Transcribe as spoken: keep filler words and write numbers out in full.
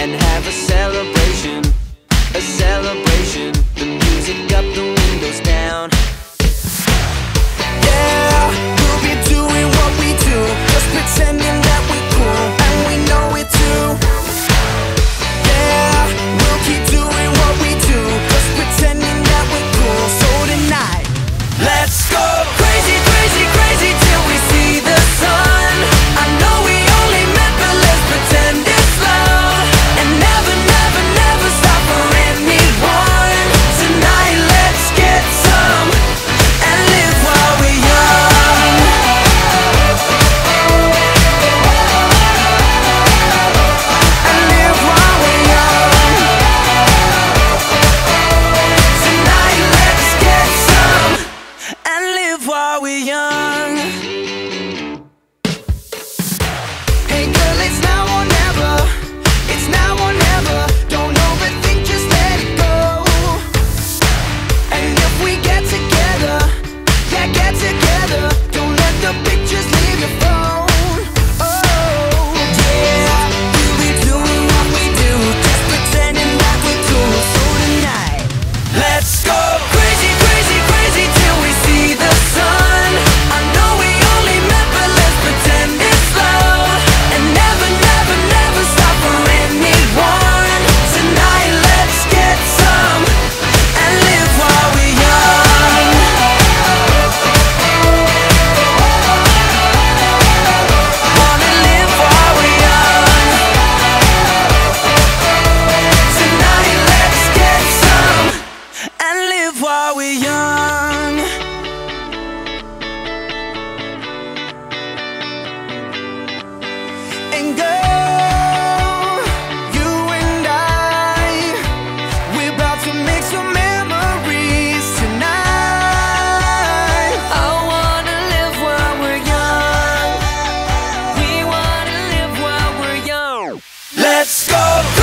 and have a celebration, a celebration. The music up, the windows down. Yeah, we'll be doing what we do, just pretending that we're cool, and we know it too. Yeah, we'll keep doing what we do, just pretending that we're cool. So tonight, let's go crazy, crazy, crazy till we see the sun. I know we only met, but let's pretend it's love, and never, never, never stop for anyone. Tonight, let's get some and live while we're young. And live while we're young. Tonight, let's get some and live while we're young. Hey girl, it's now or never. It's now or never. Don't overthink, just let it go. And if we get together, yeah, get together. Don't let the pictures leave your phone. Oh, yeah, we'll be doing what we do, just pretending that we're cool. So tonight, let's go crazy, crazy, crazy till we see the sun. I know we only met, but let's pretend it's love, and never, never, never stop for anyone. Tonight, let's get some and live while we're young. Wanna live while we're young. Tonight, let's get some and live while we're young. And girl, you and I, we're about to make some memories tonight. I wanna live while we're young. We wanna live while we're young. Let's go